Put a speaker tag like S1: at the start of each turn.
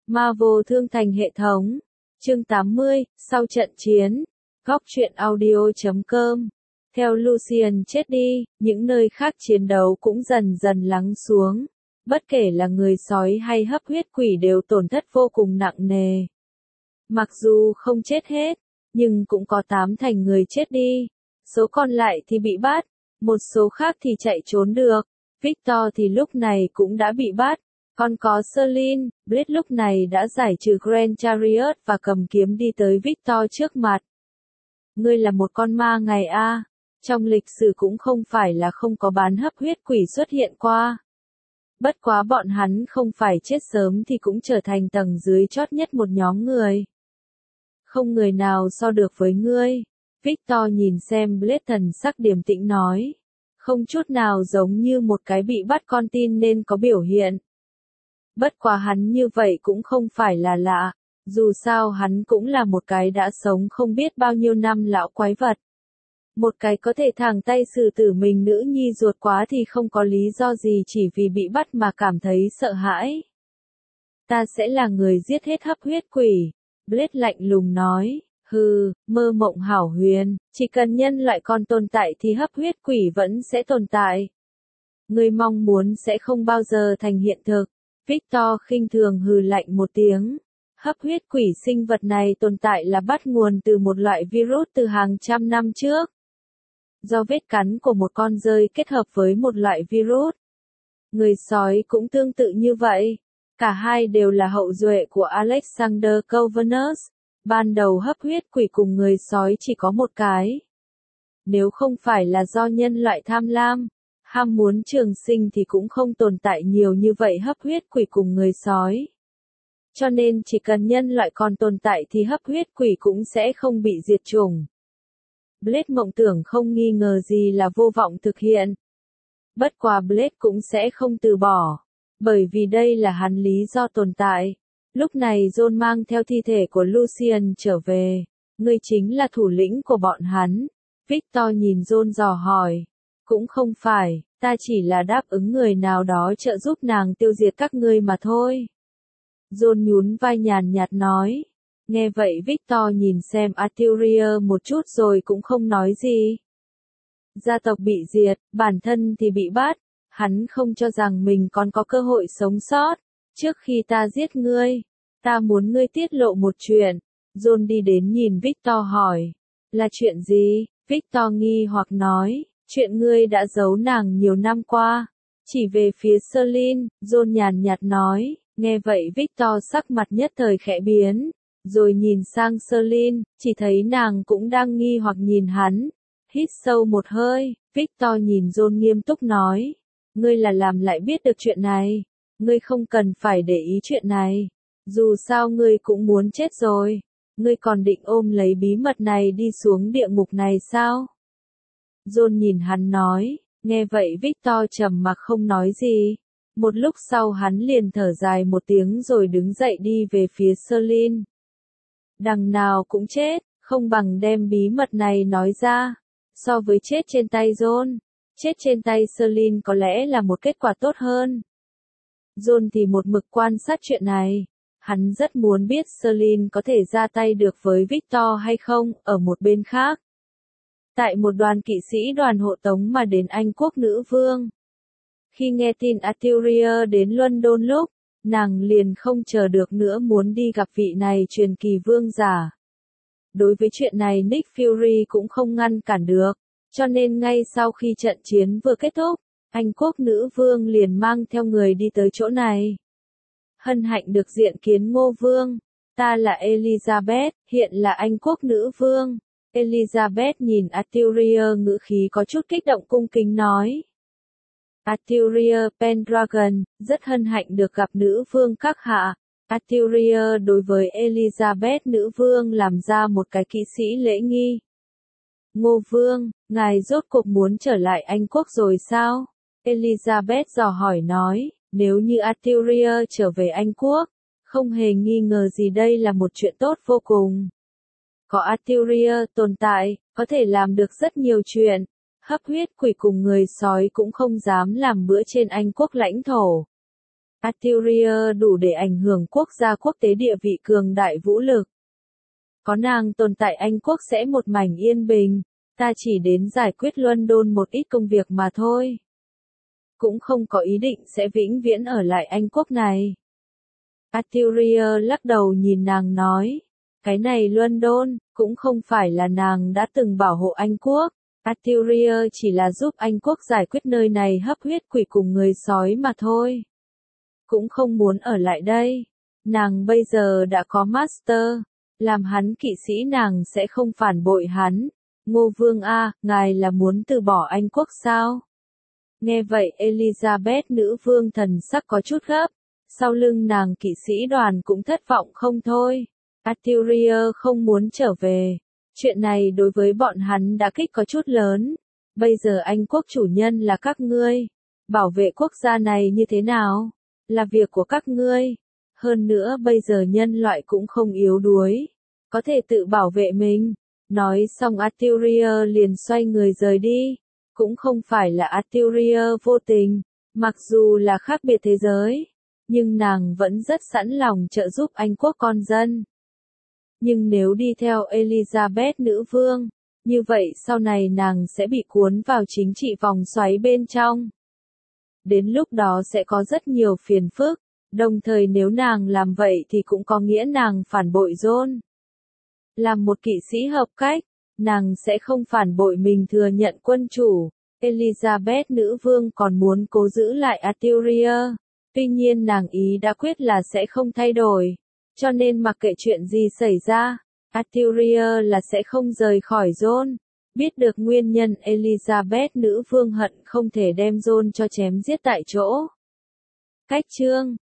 S1: Marvel Thương Thành hệ thống. Chương 80, sau trận chiến. Góc truyện audio.com. Theo Lucian chết đi, những nơi khác chiến đấu cũng dần dần lắng xuống. Bất kể là người sói hay hấp huyết quỷ đều tổn thất vô cùng nặng nề. Mặc dù không chết hết, nhưng cũng có 8 thành người chết đi. Số còn lại thì bị bắt, một số khác thì chạy trốn được. Victor thì lúc này cũng đã bị bắt. Còn có Selene, Blade lúc này đã giải trừ Grand Chariot và cầm kiếm đi tới Victor trước mặt. Ngươi là một con ma ngày a. Trong lịch sử cũng không phải là không có bán hấp huyết quỷ xuất hiện qua. Bất quá bọn hắn không phải chết sớm thì cũng trở thành tầng dưới chót nhất một nhóm người. Không người nào so được với ngươi. Victor nhìn xem Blade thần sắc điềm tĩnh nói. Không chút nào giống như một cái bị bắt con tin nên có biểu hiện. Bất quá hắn như vậy cũng không phải là lạ, dù sao hắn cũng là một cái đã sống không biết bao nhiêu năm lão quái vật. Một cái có thể thẳng tay xử tử mình nữ nhi ruột quá thì không có lý do gì chỉ vì bị bắt mà cảm thấy sợ hãi. Ta sẽ là người giết hết hấp huyết quỷ, Blade lạnh lùng nói, hừ, mơ mộng hảo huyền, chỉ cần nhân loại còn tồn tại thì hấp huyết quỷ vẫn sẽ tồn tại. Người mong muốn sẽ không bao giờ thành hiện thực. Victor khinh thường hừ lạnh một tiếng. Hấp huyết quỷ sinh vật này tồn tại là bắt nguồn từ một loại virus từ hàng trăm năm trước. Do vết cắn của một con dơi kết hợp với một loại virus. Người sói cũng tương tự như vậy. Cả hai đều là hậu duệ của Alexander Corvinus. Ban đầu hấp huyết quỷ cùng người sói chỉ có một cái. Nếu không phải là do nhân loại tham lam, ham muốn trường sinh thì cũng không tồn tại nhiều như vậy hấp huyết quỷ cùng người sói. Cho nên chỉ cần nhân loại còn tồn tại thì hấp huyết quỷ cũng sẽ không bị diệt chủng. Blade mộng tưởng không nghi ngờ gì là vô vọng thực hiện. Bất quá Blade cũng sẽ không từ bỏ, bởi vì đây là hắn lý do tồn tại. Lúc này John mang theo thi thể của Lucian trở về. Ngươi chính là thủ lĩnh của bọn hắn. Victor nhìn John dò hỏi. Cũng không phải, ta chỉ là đáp ứng người nào đó trợ giúp nàng tiêu diệt các ngươi mà thôi. John nhún vai nhàn nhạt nói. Nghe vậy Victor nhìn xem Arthurian một chút rồi cũng không nói gì. Gia tộc bị diệt, bản thân thì bị bắt. Hắn không cho rằng mình còn có cơ hội sống sót. Trước khi ta giết ngươi, ta muốn ngươi tiết lộ một chuyện. John đi đến nhìn Victor hỏi. Là chuyện gì? Victor nghi hoặc nói. Chuyện ngươi đã giấu nàng nhiều năm qua. Chỉ về phía Selene, John nhàn nhạt nói. Nghe vậy Victor sắc mặt nhất thời khẽ biến. Rồi nhìn sang Selene, chỉ thấy nàng cũng đang nghi hoặc nhìn hắn. Hít sâu một hơi, Victor nhìn John nghiêm túc nói. Ngươi là làm lại biết được chuyện này. Ngươi không cần phải để ý chuyện này. Dù sao ngươi cũng muốn chết rồi. Ngươi còn định ôm lấy bí mật này đi xuống địa ngục này sao? John nhìn hắn nói, nghe vậy Victor trầm mặc không nói gì. Một lúc sau hắn liền thở dài một tiếng rồi đứng dậy đi về phía Selene. Đằng nào cũng chết, không bằng đem bí mật này nói ra. So với chết trên tay John, chết trên tay Selene có lẽ là một kết quả tốt hơn. John thì một mực quan sát chuyện này. Hắn rất muốn biết Selene có thể ra tay được với Victor hay không, ở một bên khác. Tại một đoàn kỵ sĩ đoàn hộ tống mà đến Anh quốc nữ vương. Khi nghe tin Arthurian đến London lúc, nàng liền không chờ được nữa muốn đi gặp vị này truyền kỳ vương giả. Đối với chuyện này Nick Fury cũng không ngăn cản được, cho nên ngay sau khi trận chiến vừa kết thúc, Anh quốc nữ vương liền mang theo người đi tới chỗ này. Hân hạnh được diện kiến Ngô vương, ta là Elizabeth, hiện là Anh quốc nữ vương. Elizabeth nhìn Arthurian ngữ khí có chút kích động cung kính nói. Arthurian Pendragon, rất hân hạnh được gặp nữ vương các hạ. Arthurian đối với Elizabeth nữ vương làm ra một cái kỵ sĩ lễ nghi. Ngô vương, ngài rốt cuộc muốn trở lại Anh quốc rồi sao? Elizabeth dò hỏi nói, nếu như Arthurian trở về Anh quốc, không hề nghi ngờ gì đây là một chuyện tốt vô cùng. Có Arthurian tồn tại, có thể làm được rất nhiều chuyện. Hấp huyết quỷ cùng người sói cũng không dám làm bữa trên Anh quốc lãnh thổ. Artyria đủ để ảnh hưởng quốc gia quốc tế địa vị cường đại vũ lực. Có nàng tồn tại Anh quốc sẽ một mảnh yên bình, ta chỉ đến giải quyết London một ít công việc mà thôi. Cũng không có ý định sẽ vĩnh viễn ở lại Anh quốc này. Artyria lắc đầu nhìn nàng nói, cái này London, cũng không phải là nàng đã từng bảo hộ Anh quốc. Artyria chỉ là giúp Anh quốc giải quyết nơi này hấp huyết quỷ cùng người sói mà thôi. Cũng không muốn ở lại đây. Nàng bây giờ đã có master, làm hắn kỵ sĩ nàng sẽ không phản bội hắn. Ngô Vương A, ngài là muốn từ bỏ Anh quốc sao? Nghe vậy Elizabeth nữ vương thần sắc có chút gấp, sau lưng nàng kỵ sĩ đoàn cũng thất vọng không thôi. Artyria không muốn trở về. Chuyện này đối với bọn hắn đã kích có chút lớn. Bây giờ Anh quốc chủ nhân là các ngươi. Bảo vệ quốc gia này như thế nào? Là việc của các ngươi. Hơn nữa bây giờ nhân loại cũng không yếu đuối. Có thể tự bảo vệ mình. Nói xong Artyria liền xoay người rời đi. Cũng không phải là Artyria vô tình. Mặc dù là khác biệt thế giới. Nhưng nàng vẫn rất sẵn lòng trợ giúp Anh quốc con dân. Nhưng nếu đi theo Elizabeth nữ vương, như vậy sau này nàng sẽ bị cuốn vào chính trị vòng xoáy bên trong. Đến lúc đó sẽ có rất nhiều phiền phức, đồng thời nếu nàng làm vậy thì cũng có nghĩa nàng phản bội John. Làm một kỵ sĩ hợp cách, nàng sẽ không phản bội mình thừa nhận quân chủ. Elizabeth nữ vương còn muốn cố giữ lại Artyria, tuy nhiên nàng ý đã quyết là sẽ không thay đổi. Cho nên mặc kệ chuyện gì xảy ra, Artyria là sẽ không rời khỏi John. Biết được nguyên nhân Elizabeth nữ vương hận không thể đem John cho chém giết tại chỗ. Cách chương